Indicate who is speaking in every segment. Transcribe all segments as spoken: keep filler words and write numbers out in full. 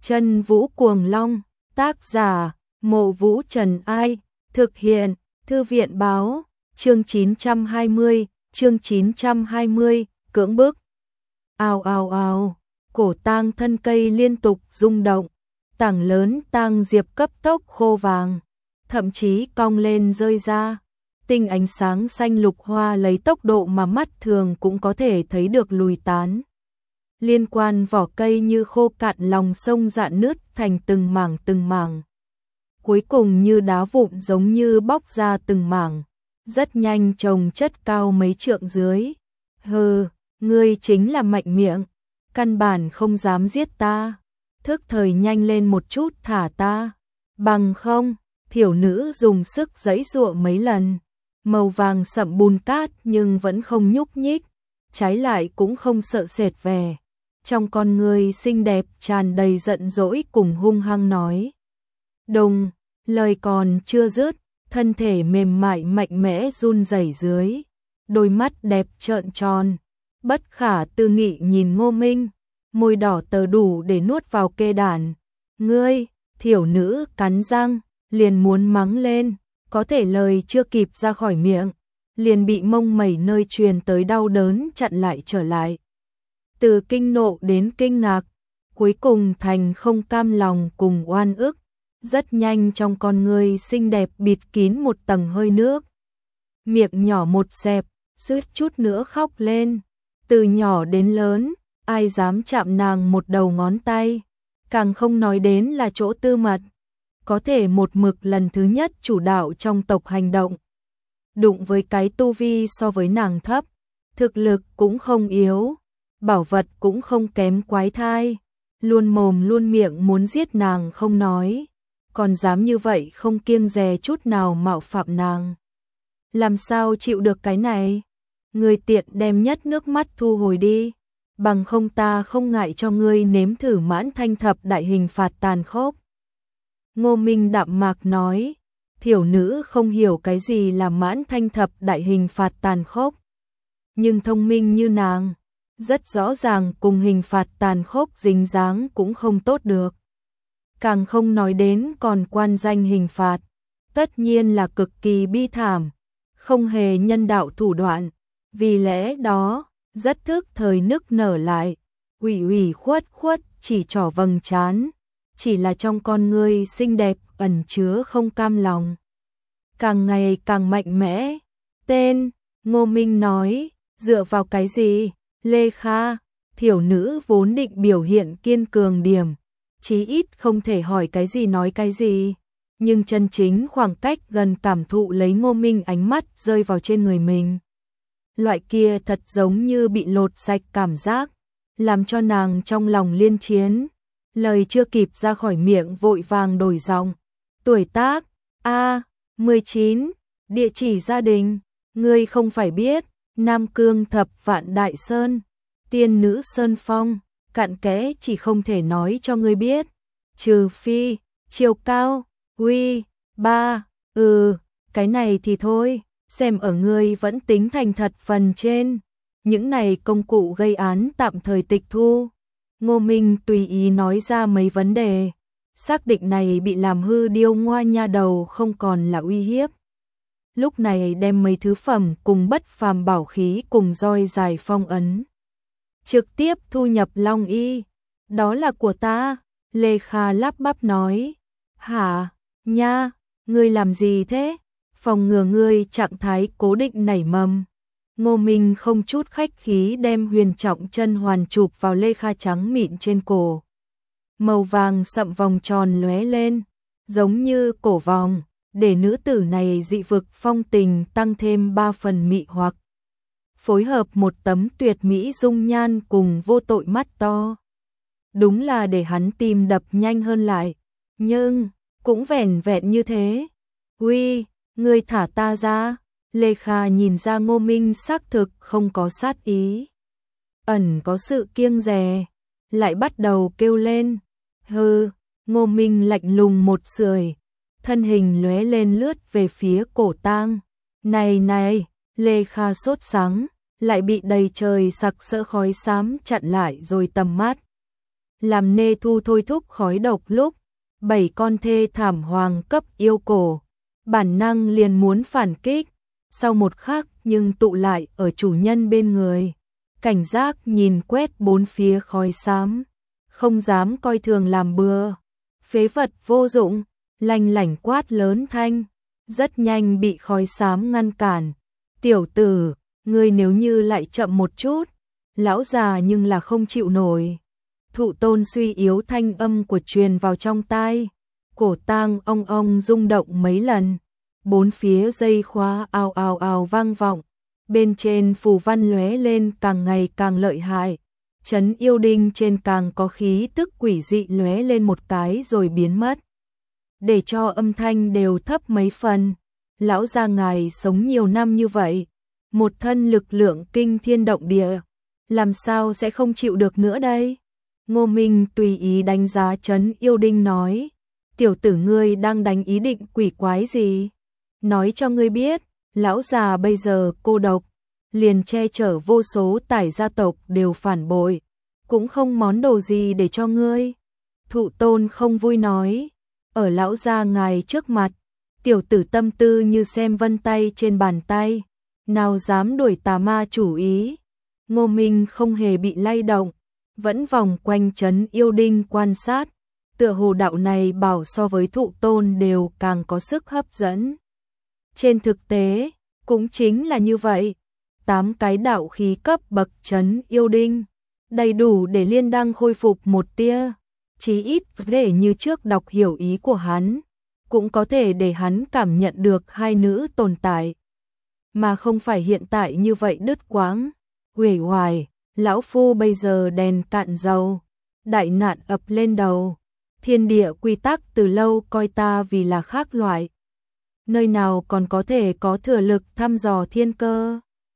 Speaker 1: Chân Vũ Cuồng Long, tác giả, Mộ Vũ Trần Ai, thực hiện, Thư viện Báo, chương chín trăm hai mươi, chương chín trăm hai mươi, cưỡng bức. Ào ào ào, cổ tang thân cây liên tục rung động, tảng lớn tang diệp cấp tốc khô vàng, thậm chí cong lên rơi ra. Tinh ánh sáng xanh lục hoa lấy tốc độ mà mắt thường cũng có thể thấy được lùi tán. Liên quan vỏ cây như khô cạn lòng sông rạn nứt thành từng mảng từng mảng. Cuối cùng như đá vụn giống như bóc ra từng mảng, rất nhanh chồng chất cao mấy trượng dưới. Hừ, ngươi chính là mạnh miệng, căn bản không dám giết ta, thức thời nhanh lên một chút thả ta, bằng không, thiểu nữ dùng sức giãy giụa mấy lần. Màu vàng sậm bùn cát nhưng vẫn không nhúc nhích, trái lại cũng không sợ sệt vẻ. Trong con người xinh đẹp tràn đầy giận dỗi cùng hung hăng nói. Đùng, lời còn chưa dứt, thân thể mềm mại mạnh mẽ run rẩy dưới, đôi mắt đẹp trợn tròn, bất khả tư nghị nhìn Ngô Minh, môi đỏ tờ đủ để nuốt vào kê đàn. Ngươi, thiểu nữ cắn răng, liền muốn mắng lên, có thể lời chưa kịp ra khỏi miệng, liền bị mông mẩy nơi truyền tới đau đớn chặn lại trở lại. Từ kinh nộ đến kinh ngạc, cuối cùng thành không cam lòng cùng oan ức, rất nhanh trong con người xinh đẹp bịt kín một tầng hơi nước. Miệng nhỏ một xẹp, suýt chút nữa khóc lên. Từ nhỏ đến lớn, ai dám chạm nàng một đầu ngón tay, càng không nói đến là chỗ tư mật. Có thể một mực lần thứ nhất chủ đạo trong tộc hành động. Đụng với cái tu vi so với nàng thấp, thực lực cũng không yếu, bảo vật cũng không kém quái thai, luôn mồm luôn miệng muốn giết nàng không nói, còn dám như vậy không kiêng dè chút nào mạo phạm nàng. Làm sao chịu được cái này? Người tiện đem nhất nước mắt thu hồi đi, bằng không ta không ngại cho ngươi nếm thử mãn thanh thập đại hình phạt tàn khốc. Ngô Minh đạm mạc nói, thiểu nữ không hiểu cái gì là mãn thanh thập đại hình phạt tàn khốc. Nhưng thông minh như nàng, rất rõ ràng cùng hình phạt tàn khốc dính dáng cũng không tốt được. Càng không nói đến còn quan danh hình phạt, tất nhiên là cực kỳ bi thảm, không hề nhân đạo thủ đoạn. Vì lẽ đó, rất thức thời nức nở lại, ủy ủy khuất khuất chỉ trỏ vầng trán. Chỉ là trong con ngươi xinh đẹp ẩn chứa không cam lòng. Càng ngày càng mạnh mẽ. Tên, Ngô Minh nói, dựa vào cái gì? Lê Kha, thiểu nữ vốn định biểu hiện kiên cường điểm, chí ít không thể hỏi cái gì nói cái gì. Nhưng chân chính khoảng cách gần cảm thụ lấy Ngô Minh ánh mắt rơi vào trên người mình. Loại kia thật giống như bị lột sạch cảm giác, làm cho nàng trong lòng liên chiến. Lời chưa kịp ra khỏi miệng vội vàng đổi giọng. Tuổi tác, A, mười chín, địa chỉ gia đình, ngươi không phải biết, Nam Cương thập vạn đại sơn, tiên nữ sơn phong, cặn kẽ chỉ không thể nói cho ngươi biết. Trừ phi, chiều cao, uy, ba, ừ, cái này thì thôi, xem ở ngươi vẫn tính thành thật phần trên. Những này công cụ gây án tạm thời tịch thu. Ngô Minh tùy ý nói ra mấy vấn đề, xác định này bị làm hư điêu ngoa nha đầu không còn là uy hiếp. Lúc này đem mấy thứ phẩm cùng bất phàm bảo khí cùng roi dài phong ấn. Trực tiếp thu nhập Long Y, đó là của ta, Lê Kha lắp bắp nói. Hả, nha, ngươi làm gì thế? Phòng ngừa ngươi trạng thái cố định nảy mầm. Ngô Minh không chút khách khí đem huyền trọng chân hoàn chụp vào Lê Kha trắng mịn trên cổ. Màu vàng sậm vòng tròn lóe lên, giống như cổ vòng, để nữ tử này dị vực phong tình tăng thêm ba phần mị hoặc. Phối hợp một tấm tuyệt mỹ dung nhan cùng vô tội mắt to. Đúng là để hắn tim đập nhanh hơn lại, nhưng cũng vẻn vẹn như thế. Uy, ngươi thả ta ra. Lê Kha nhìn ra Ngô Minh xác thực không có sát ý, ẩn có sự kiêng dè, lại bắt đầu kêu lên. Hừ, Ngô Minh lạnh lùng một sưởi, thân hình lóe lên lướt về phía cổ tang. Này này, Lê Kha sốt sắng, lại bị đầy trời sặc sỡ khói xám chặn lại rồi tầm mắt. làm nê thu thôi thúc khói độc lúc bảy con thê thảm hoàng cấp yêu cổ, bản năng liền muốn phản kích, sau một khắc nhưng tụ lại ở chủ nhân bên người, cảnh giác nhìn quét bốn phía khói xám, không dám coi thường làm bừa, phế vật vô dụng, lanh lảnh quát lớn thanh, rất nhanh bị khói xám ngăn cản, tiểu tử, ngươi nếu như lại chậm một chút, lão già nhưng là không chịu nổi. Thụ Tôn suy yếu thanh âm của truyền vào trong tai, cổ tang ong ong rung động mấy lần, bốn phía dây khóa ào ào ào vang vọng, bên trên phù văn lóe lên càng ngày càng lợi hại, trấn yêu đinh trên càng có khí tức quỷ dị lóe lên một cái rồi biến mất, để cho âm thanh đều thấp mấy phần. Lão gia ngài sống nhiều năm như vậy, một thân lực lượng kinh thiên động địa, làm sao sẽ không chịu được nữa đây? Ngô Minh tùy ý đánh giá trấn yêu đinh nói, tiểu tử ngươi đang đánh ý định quỷ quái gì? Nói cho ngươi biết, lão già bây giờ cô độc, liền che chở vô số tài gia tộc đều phản bội, cũng không món đồ gì để cho ngươi. Thụ Tôn không vui nói, ở lão gia ngài trước mặt, tiểu tử tâm tư như xem vân tay trên bàn tay, nào dám đuổi tà ma chủ ý. Ngô Minh không hề bị lay động, vẫn vòng quanh trấn yêu đinh quan sát, tựa hồ đạo này bảo so với Thụ Tôn đều càng có sức hấp dẫn. Trên thực tế, cũng chính là như vậy, tám cái đạo khí cấp bậc trấn yêu đinh, đầy đủ để Liên Đăng khôi phục một tia, chí ít để như trước đọc hiểu ý của hắn, cũng có thể để hắn cảm nhận được hai nữ tồn tại, mà không phải hiện tại như vậy đứt quãng, uể oải. Lão phu bây giờ đèn cạn dầu, đại nạn ập lên đầu, thiên địa quy tắc từ lâu coi ta vì là khác loại, nơi nào còn có thể có thừa lực thăm dò thiên cơ.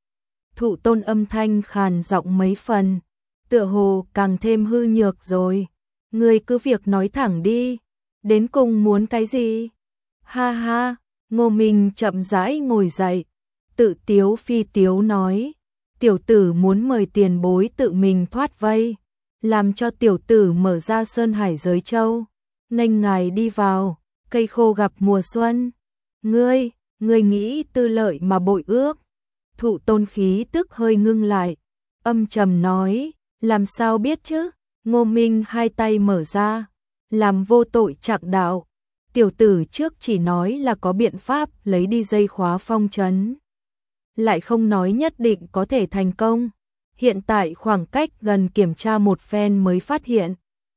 Speaker 1: Thụ Tôn âm thanh khàn giọng mấy phần, tựa hồ càng thêm hư nhược rồi, ngươi cứ việc nói thẳng đi, đến cùng muốn cái gì? Ha ha, Ngô Minh chậm rãi ngồi dậy, tự tiếu phi tiếu nói, tiểu tử muốn mời tiền bối tự mình thoát vây, làm cho tiểu tử mở ra Sơn Hải giới châu, nghênh ngài đi vào, cây khô gặp mùa xuân. Ngươi, ngươi nghĩ tư lợi mà bội ước. Thụ Tôn khí tức hơi ngưng lại, âm trầm nói, làm sao biết chứ? Ngô Minh hai tay mở ra, làm vô tội chạc đạo. Tiểu tử trước chỉ nói là có biện pháp lấy đi dây khóa phong trấn, lại không nói nhất định có thể thành công. Hiện tại khoảng cách gần kiểm tra một phen mới phát hiện,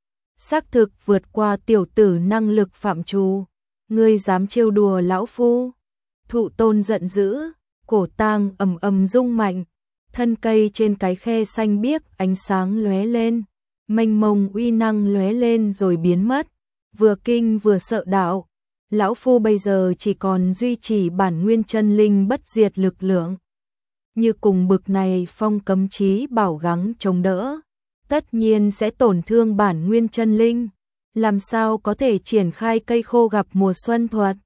Speaker 1: xác thực vượt qua tiểu tử năng lực phạm trù. Ngươi dám trêu đùa lão phu? Thụ Tôn giận dữ, cổ tang ầm ầm rung mạnh, thân cây trên cái khe xanh biếc ánh sáng lóe lên, mênh mông uy năng lóe lên rồi biến mất, vừa kinh vừa sợ đạo. Lão phu bây giờ chỉ còn duy trì bản nguyên chân linh bất diệt lực lượng, như cùng bực này phong cấm chí bảo gắng chống đỡ, tất nhiên sẽ tổn thương bản nguyên chân linh, làm sao có thể triển khai cây khô gặp mùa xuân thuật.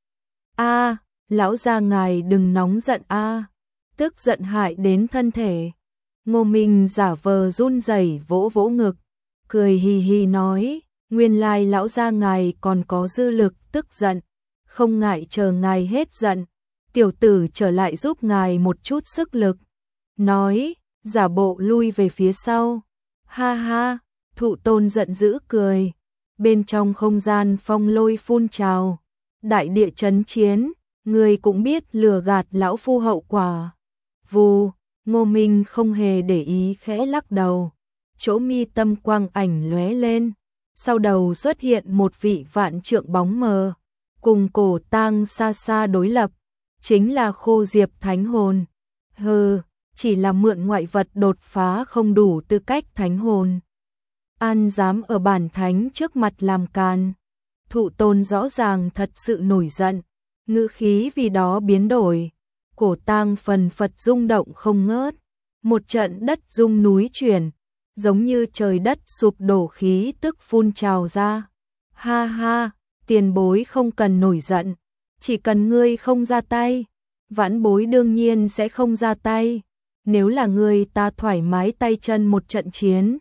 Speaker 1: A, lão gia ngài đừng nóng giận a, tức giận hại đến thân thể. Ngô Minh giả vờ run rẩy vỗ vỗ ngực, cười hì hì nói, nguyên lai lão gia ngài còn có dư lực tức giận, không ngại chờ ngài hết giận, tiểu tử trở lại giúp ngài một chút sức lực. Nói, giả bộ lui về phía sau. Ha ha, Thụ Tôn giận dữ cười. Bên trong không gian phong lôi phun trào, đại địa chấn chiến, người cũng biết lừa gạt lão phu hậu quả. Vù, Ngô Minh không hề để ý khẽ lắc đầu, chỗ mi tâm quang ảnh lóe lên, sau đầu xuất hiện một vị vạn trượng bóng mờ, cùng cổ tang xa xa đối lập, chính là Khô Diệp Thánh Hồn. Hừ, chỉ là mượn ngoại vật đột phá không đủ tư cách thánh hồn, an dám ở bản thánh trước mặt làm càn. Thụ Tôn rõ ràng thật sự nổi giận, ngữ khí vì đó biến đổi, cổ tang phần phật rung động không ngớt, một trận đất rung núi chuyển, giống như trời đất sụp đổ khí tức phun trào ra. Ha ha, tiền bối không cần nổi giận, chỉ cần ngươi không ra tay, vãn bối đương nhiên sẽ không ra tay. Nếu là ngươi ta thoải mái tay chân một trận chiến,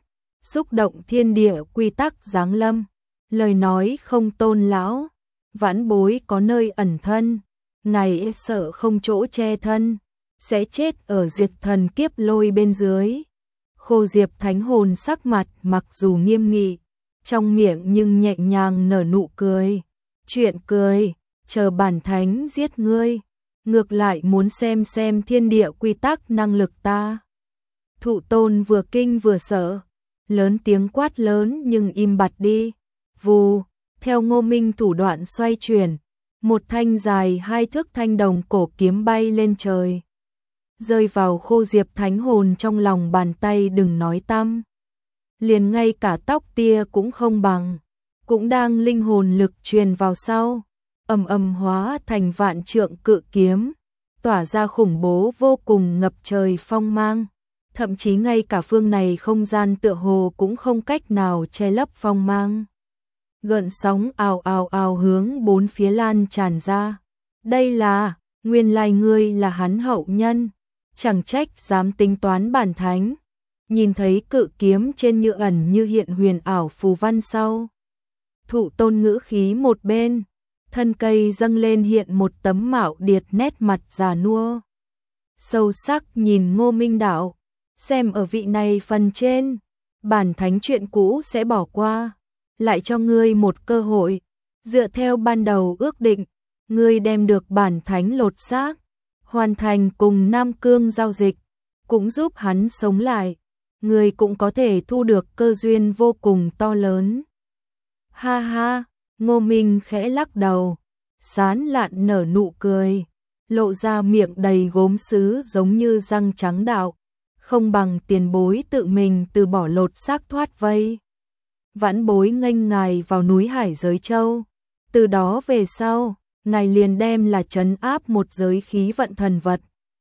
Speaker 1: xúc động thiên địa quy tắc giáng lâm, lời nói không tôn lão, vãn bối có nơi ẩn thân, ngài sợ không chỗ che thân, sẽ chết ở diệt thần kiếp lôi bên dưới. Khô Diệp thánh hồn sắc mặt mặc dù nghiêm nghị, trong miệng nhưng nhẹ nhàng nở nụ cười. Chuyện cười, chờ bản thánh giết ngươi, ngược lại muốn xem xem thiên địa quy tắc năng lực ta. Thụ Tôn vừa kinh vừa sợ, lớn tiếng quát lớn nhưng im bặt đi. Vù, theo Ngô Minh thủ đoạn xoay chuyển, một thanh dài hai thước thanh đồng cổ kiếm bay lên trời, rơi vào Khô Diệp thánh hồn trong lòng bàn tay đừng nói tăm. Liền ngay cả tóc tia cũng không bằng, cũng đang linh hồn lực truyền vào sau, ầm ầm hóa thành vạn trượng cự kiếm, tỏa ra khủng bố vô cùng ngập trời phong mang. Thậm chí ngay cả phương này không gian tựa hồ cũng không cách nào che lấp phong mang. Gợn sóng ào ào ào hướng bốn phía lan tràn ra. Đây là, nguyên lai ngươi là hắn hậu nhân, chẳng trách dám tính toán bản thánh. Nhìn thấy cự kiếm trên như ẩn như hiện huyền ảo phù văn sau. Thụ Tôn ngữ khí một bên, thân cây dâng lên hiện một tấm mạo điệt nét mặt già nua. Sâu sắc nhìn Ngô Minh đạo, xem ở vị này phần trên, bản thánh chuyện cũ sẽ bỏ qua, lại cho ngươi một cơ hội, dựa theo ban đầu ước định, ngươi đem được bản thánh lột xác, hoàn thành cùng Nam Cương giao dịch, cũng giúp hắn sống lại, ngươi cũng có thể thu được cơ duyên vô cùng to lớn. Ha ha, Ngô Minh khẽ lắc đầu, sán lạn nở nụ cười, lộ ra miệng đầy gốm sứ giống như răng trắng đạo. Không bằng tiền bối tự mình từ bỏ lột xác thoát vây. Vãn bối nghênh ngài vào núi Hải Giới Châu. Từ đó về sau, ngài liền đem là trấn áp một giới khí vận thần vật.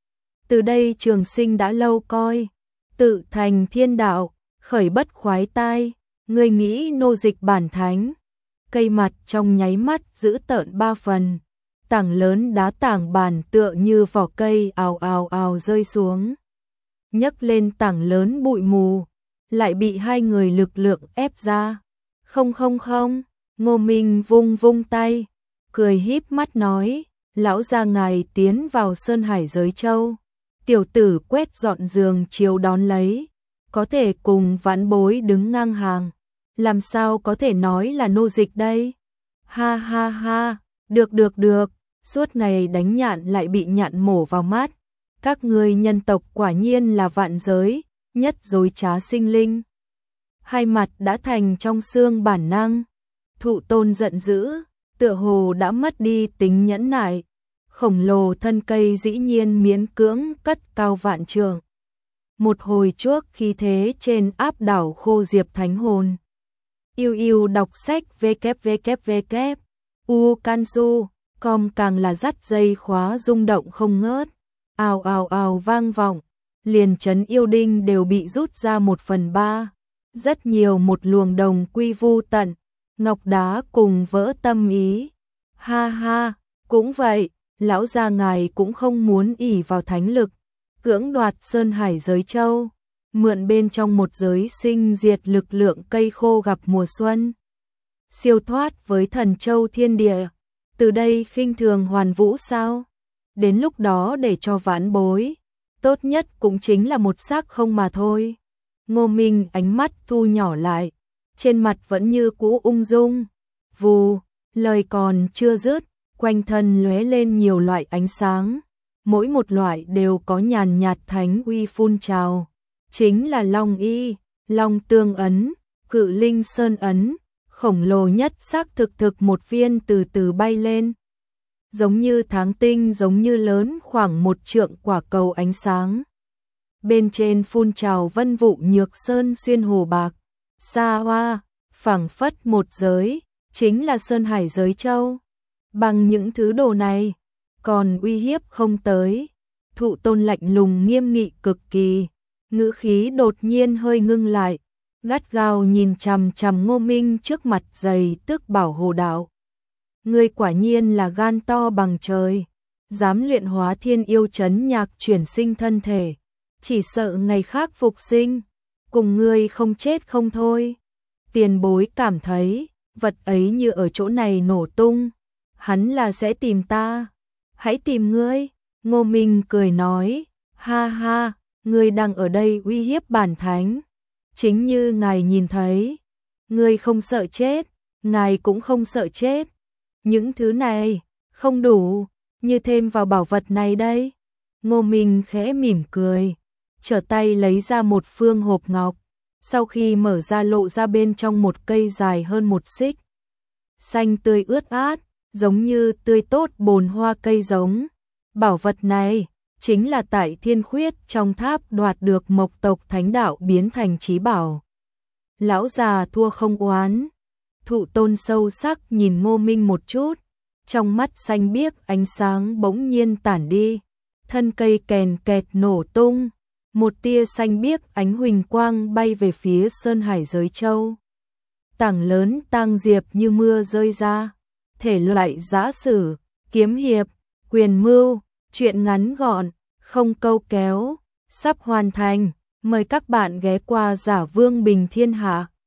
Speaker 1: Từ đây trường sinh đã lâu coi, tự thành thiên đạo, khởi bất khoái tai, người nghĩ nô dịch bản thánh. Cây mặt trong nháy mắt giữ tợn ba phần, tảng lớn đá tảng bản tựa như vỏ cây ào ào ào rơi xuống. Nhấc lên tảng lớn bụi mù, lại bị hai người lực lượng ép ra. Không không không, Ngô Minh vung vung tay, cười híp mắt nói, lão gia ngài tiến vào Sơn Hải Giới Châu. Tiểu tử quét dọn giường chiếu đón lấy, có thể cùng vãn bối đứng ngang hàng, làm sao có thể nói là nô dịch đây? Ha ha ha, được được được, suốt ngày đánh nhạn lại bị nhạn mổ vào mắt. Các ngươi nhân tộc quả nhiên là vạn giới, nhất dối trá sinh linh. Hai mặt đã thành trong xương bản năng. Thụ Tôn giận dữ, tựa hồ đã mất đi tính nhẫn nại. Khổng lồ thân cây dĩ nhiên miễn cưỡng cất cao vạn trượng. Một hồi chuốc khí thế trên áp đảo Khô Diệp thánh hồn. Yêu yêu đọc sách www u cansu com càng là dắt dây khóa rung động không ngớt. Ào ào ào vang vọng, liền trấn yêu đinh đều bị rút ra một phần ba, rất nhiều một luồng đồng quy vu tận, ngọc đá cùng vỡ tâm ý. Ha ha, cũng vậy, lão gia ngài cũng không muốn ỷ vào thánh lực, cưỡng đoạt Sơn Hải Giới Châu, mượn bên trong một giới sinh diệt lực lượng cây khô gặp mùa xuân. Siêu thoát với thần châu thiên địa, từ đây khinh thường hoàn vũ sao? Đến lúc đó để cho vãn bối, tốt nhất cũng chính là một xác không mà thôi. Ngô Minh ánh mắt thu nhỏ lại, trên mặt vẫn như cũ ung dung. Vù, lời còn chưa dứt, quanh thân lóe lên nhiều loại ánh sáng, mỗi một loại đều có nhàn nhạt thánh uy phun trào. Chính là Long Y, Long Tương Ấn, Cự Linh Sơn Ấn, khổng lồ nhất xác thực thực một viên từ từ bay lên. Giống như tháng tinh, giống như lớn khoảng một trượng quả cầu ánh sáng. Bên trên phun trào vân vụ nhược sơn xuyên hồ bạc, xa hoa, phảng phất một giới, chính là Sơn Hải Giới Châu. Bằng những thứ đồ này, còn uy hiếp không tới. Thụ Tôn lạnh lùng nghiêm nghị cực kỳ, ngữ khí đột nhiên hơi ngưng lại, gắt gao nhìn chằm chằm Ngô Minh trước mặt dày tức bảo hồ đạo. Ngươi quả nhiên là gan to bằng trời, dám luyện hóa thiên yêu trấn nhạc chuyển sinh thân thể, chỉ sợ ngày khác phục sinh. cùng ngươi không chết không thôi. Tiền bối cảm thấy, vật ấy như ở chỗ này nổ tung, hắn là sẽ tìm ta. Hãy tìm ngươi, Ngô Minh cười nói, ha ha, ngươi đang ở đây uy hiếp bản thánh. Chính như ngài nhìn thấy, ngươi không sợ chết, ngài cũng không sợ chết. Những thứ này, không đủ, như thêm vào bảo vật này đây. Ngô Minh khẽ mỉm cười, trở tay lấy ra một phương hộp ngọc, sau khi mở ra lộ ra bên trong một cây dài hơn một xích. Xanh tươi ướt át, giống như tươi tốt bồn hoa cây giống. Bảo vật này, chính là tại Thiên Khuyết trong tháp đoạt được Mộc tộc thánh đạo biến thành chí bảo. Lão già thua không oán. Thụ Tôn sâu sắc nhìn Ngô Minh một chút, trong mắt xanh biếc ánh sáng bỗng nhiên tản đi, thân cây kèn kẹt nổ tung, một tia xanh biếc ánh huỳnh quang bay về phía Sơn Hải Giới Châu. Tảng lớn tang diệp như mưa rơi ra, thể loại giã sử, kiếm hiệp, quyền mưu, truyện ngắn gọn, không câu kéo, sắp hoàn thành, mời các bạn ghé qua Giả Vương Bình Thiên Hạ.